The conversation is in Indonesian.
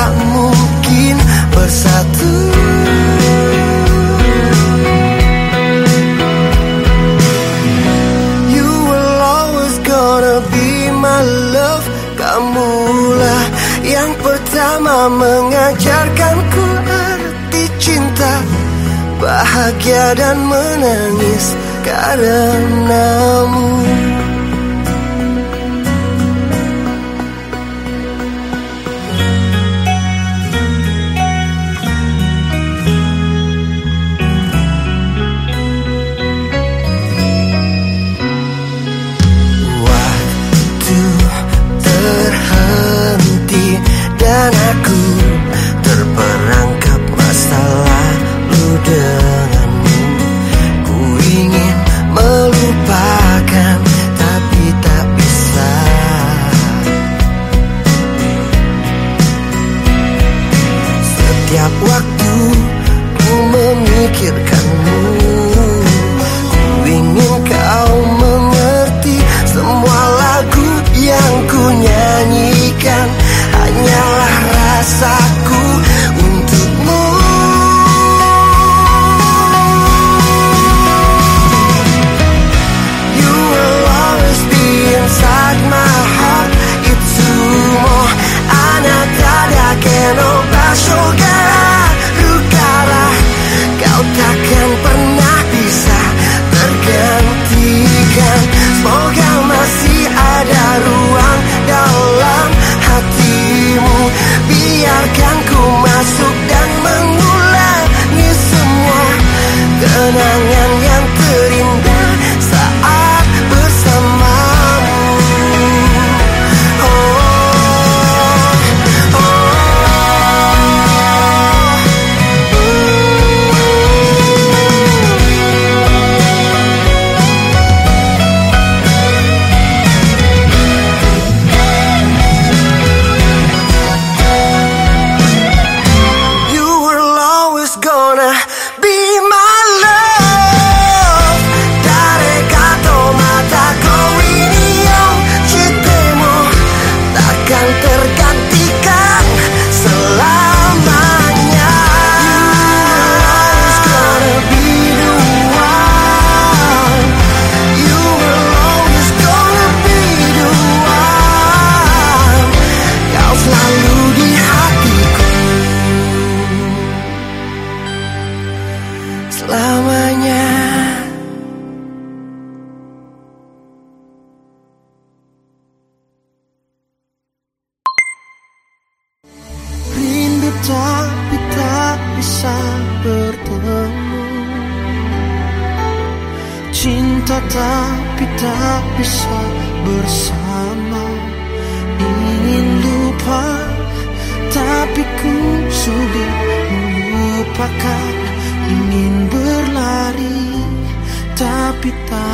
tak mungkin bersatu. You will always gonna be my love. Kamulah yang pertama mengajarkanku arti cinta, bahagia dan menangis karenamu. Waktu terhenti dan aku terperangkap masa lalu denganmu. Ku ingin melupakan tapi tak bisa. Setiap waktu ku memikirkanmu. Ku ingin kau mengerti semua lagu yang ku nyanyikan hanyalah rasaku untukmu. You will always be inside my heart. Itsumo anata dake no basho ga aru kara. Kau takkan pernah bisa tergantikan. Semoga masih ada ruang dalam hatimu. Biarkan ku masuk dan mengulangi semua kenangan yang terindah saat bersamamu. You were always gonna be my love. Dareka to mata kau ini yang cintemu takkan tergantikan selamanya. You were always gonna be the one. Kau selalu di hatiku selamanya. Rindu tapi tak bisa bertemu, cinta tapi tak bisa bersama. Ingin lupa tapi ku sulit melupakan. Ingin berlari tapi tak